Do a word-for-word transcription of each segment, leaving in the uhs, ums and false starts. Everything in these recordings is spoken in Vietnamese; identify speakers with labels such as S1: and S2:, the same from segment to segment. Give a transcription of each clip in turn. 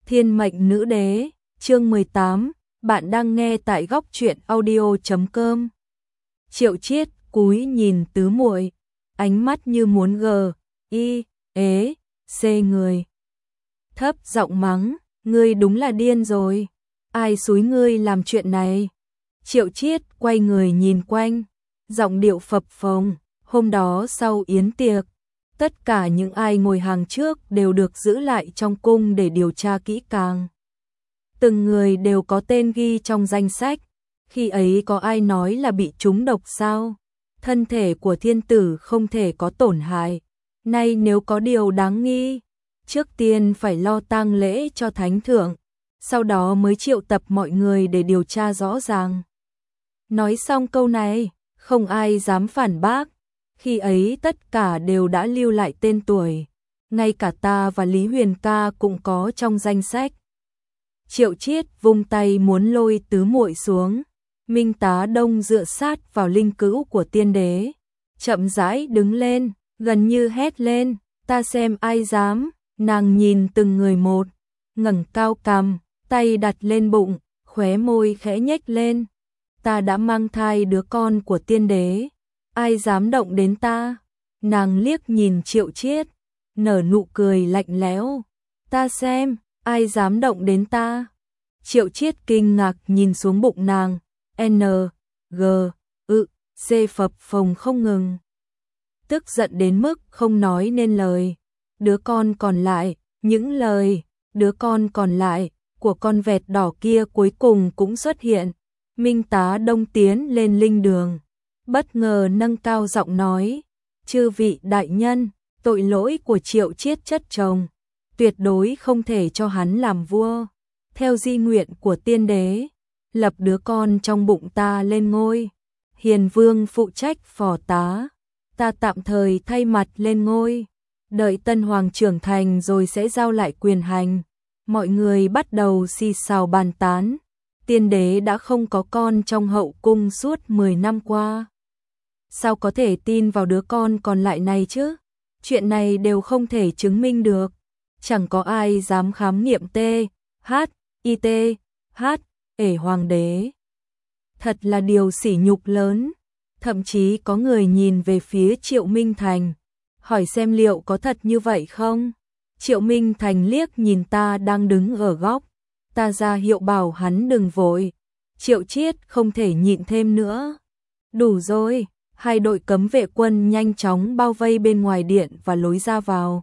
S1: Thiên mệnh nữ đế, chương mười tám, bạn đang nghe tại góc truyện audio chấm com. Triệu Chiết cúi nhìn tứ muội, ánh mắt như muốn gờ, y, ế, xê người. Thấp giọng mắng, ngươi đúng là điên rồi, ai xúi ngươi làm chuyện này? Triệu Chiết quay người nhìn quanh, giọng điệu phập phồng, hôm đó sau yến tiệc, tất cả những ai ngồi hàng trước đều được giữ lại trong cung để điều tra kỹ càng. Từng người đều có tên ghi trong danh sách, khi ấy có ai nói là bị trúng độc sao? Thân thể của thiên tử không thể có tổn hại, nay nếu có điều đáng nghi, trước tiên phải lo tang lễ cho thánh thượng, sau đó mới triệu tập mọi người để điều tra rõ ràng. Nói xong câu này, không ai dám phản bác. Khi ấy tất cả đều đã lưu lại tên tuổi, ngay cả ta và Lý Huyền ca cũng có trong danh sách. Triệu Chiết vung tay muốn lôi tứ muội xuống, Minh Tá Đông dựa sát vào linh cữu của tiên đế, chậm rãi đứng lên, gần như hét lên, ta xem ai dám. Nàng nhìn từng người một, ngẩng cao cằm, tay đặt lên bụng, khóe môi khẽ nhếch lên, ta đã mang thai đứa con của tiên đế, ai dám động đến ta? Nàng liếc nhìn Triệu Chiết, nở nụ cười lạnh lẽo, ta xem, ai dám động đến ta? Triệu Chiết kinh ngạc nhìn xuống bụng nàng, N, G, ự, C phập phồng không ngừng. Tức giận đến mức không nói nên lời. Đứa con còn lại, những lời, đứa con còn lại của con vẹt đỏ kia cuối cùng cũng xuất hiện. Minh Tá Đông tiến lên linh đường, bất ngờ nâng cao giọng nói, chư vị đại nhân, tội lỗi của Triệu Chiết chất chồng, tuyệt đối không thể cho hắn làm vua. Theo di nguyện của tiên đế, lập đứa con trong bụng ta lên ngôi, Hiền Vương phụ trách phò tá, ta tạm thời thay mặt lên ngôi, đợi tân hoàng trưởng thành rồi sẽ giao lại quyền hành. Mọi người bắt đầu xì xào bàn tán, tiên đế đã không có con trong hậu cung suốt mười năm qua. Sao có thể tin vào đứa con còn lại này chứ? Chuyện này đều không thể chứng minh được. Chẳng có ai dám khám nghiệm T, H, I T, H, ể hoàng đế. Thật là điều sỉ nhục lớn. Thậm chí có người nhìn về phía Triệu Minh Thành, hỏi xem liệu có thật như vậy không? Triệu Minh Thành liếc nhìn ta đang đứng ở góc, ta ra hiệu bảo hắn đừng vội. Triệu Chiết không thể nhịn thêm nữa. Đủ rồi. Hai đội cấm vệ quân nhanh chóng bao vây bên ngoài điện và lối ra vào,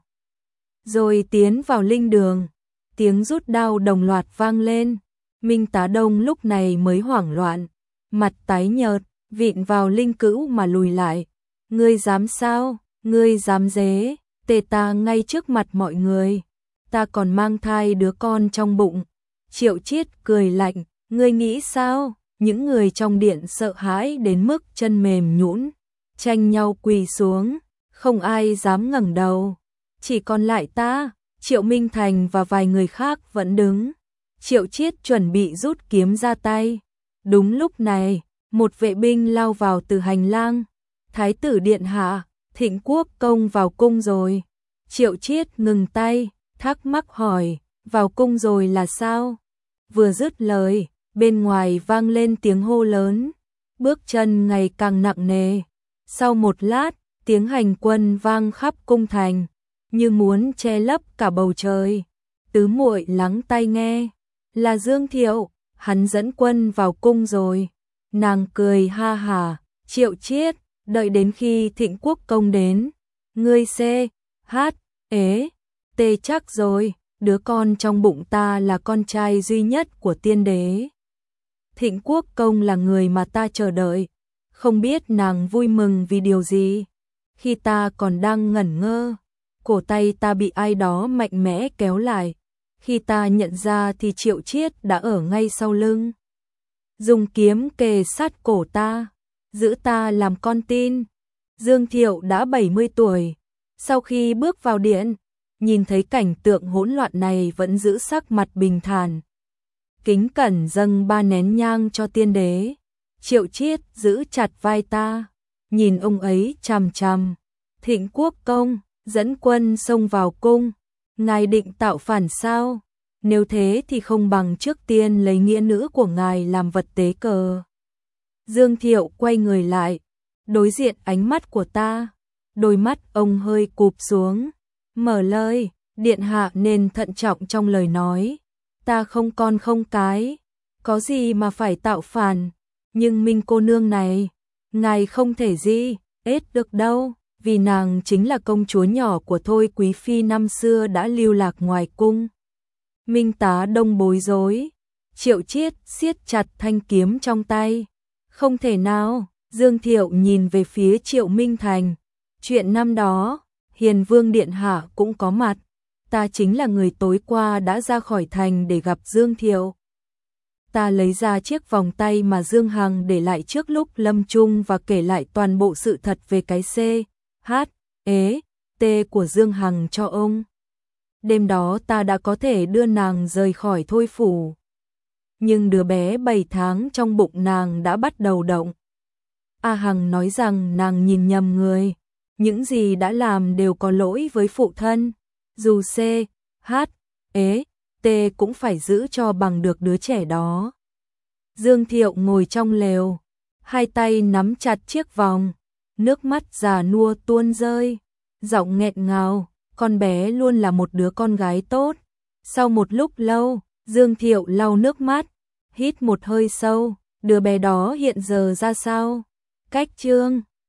S1: rồi tiến vào linh đường. Tiếng rút đao đồng loạt vang lên. Minh Tá Đông lúc này mới hoảng loạn, mặt tái nhợt, vịn vào linh cữu mà lùi lại. Ngươi dám sao? Ngươi dám dế? Tề ta ngay trước mặt mọi người. Ta còn mang thai đứa con trong bụng. Triệu Chiết cười lạnh, ngươi nghĩ sao? Những người trong điện sợ hãi đến mức chân mềm nhũn, tranh nhau quỳ xuống, không ai dám ngẩng đầu. Chỉ còn lại ta, Triệu Minh Thành và vài người khác vẫn đứng. Triệu Chiết chuẩn bị rút kiếm ra tay. Đúng lúc này, một vệ binh lao vào từ hành lang. Thái tử điện hạ, Thịnh Quốc công vào cung rồi. Triệu Chiết ngừng tay, thắc mắc hỏi, vào cung rồi là sao? Vừa dứt lời, bên ngoài vang lên tiếng hô lớn, bước chân ngày càng nặng nề. Sau một lát, tiếng hành quân vang khắp cung thành, như muốn che lấp cả bầu trời. Tứ muội lắng tai nghe, là Dương Thiệu, hắn dẫn quân vào cung rồi. Nàng cười ha hả, Triệu Chiết, đợi đến khi Thịnh Quốc công đến, ngươi C, H, ế, T chắc rồi, đứa con trong bụng ta là con trai duy nhất của tiên đế. Thịnh Quốc công là người mà ta chờ đợi, không biết nàng vui mừng vì điều gì. Khi ta còn đang ngẩn ngơ, cổ tay ta bị ai đó mạnh mẽ kéo lại. Khi ta nhận ra thì Triệu Chiết đã ở ngay sau lưng, dùng kiếm kề sát cổ ta, giữ ta làm con tin. Dương Thiệu đã bảy mươi tuổi, sau khi bước vào điện, nhìn thấy cảnh tượng hỗn loạn này vẫn giữ sắc mặt bình thản, kính cẩn dâng ba nén nhang cho tiên đế. Triệu Chiết giữ chặt vai ta, nhìn ông ấy chằm chằm. Thịnh Quốc công, dẫn quân xông vào cung, ngài định tạo phản sao? Nếu thế thì không bằng trước tiên lấy nghĩa nữ của ngài làm vật tế cờ. Dương Thiệu quay người lại, đối diện ánh mắt của ta, đôi mắt ông hơi cụp xuống, mở lời, điện hạ nên thận trọng trong lời nói, ta không con không cái, có gì mà phải tạo phản, nhưng Minh cô nương này, ngài không thể gì, ết được đâu, vì nàng chính là công chúa nhỏ của Thôi quý phi năm xưa đã lưu lạc ngoài cung. Minh Tá Đông bối rối, Triệu Chiết siết chặt thanh kiếm trong tay, không thể nào. Dương Thiệu nhìn về phía Triệu Minh Thành, chuyện năm đó, Hiền Vương điện hạ cũng có mặt, ta chính là người tối qua đã ra khỏi thành để gặp Dương Thiệu. Ta lấy ra chiếc vòng tay mà Dương Hằng để lại trước lúc lâm chung và kể lại toàn bộ sự thật về cái C, H, E, T của Dương Hằng cho ông. Đêm đó ta đã có thể đưa nàng rời khỏi Thôi phủ. Nhưng đứa bé bảy tháng trong bụng nàng đã bắt đầu động. A Hằng nói rằng nàng nhìn nhầm người, những gì đã làm đều có lỗi với phụ thân, dù C, H, E, T cũng phải giữ cho bằng được đứa trẻ đó. Dương Thiệu ngồi trong lều, hai tay nắm chặt chiếc vòng, nước mắt già nua tuôn rơi, giọng nghẹn ngào, con bé luôn là một đứa con gái tốt. Sau một lúc lâu, Dương Thiệu lau nước mắt, hít một hơi sâu, đứa bé đó hiện giờ ra sao? Cách Trương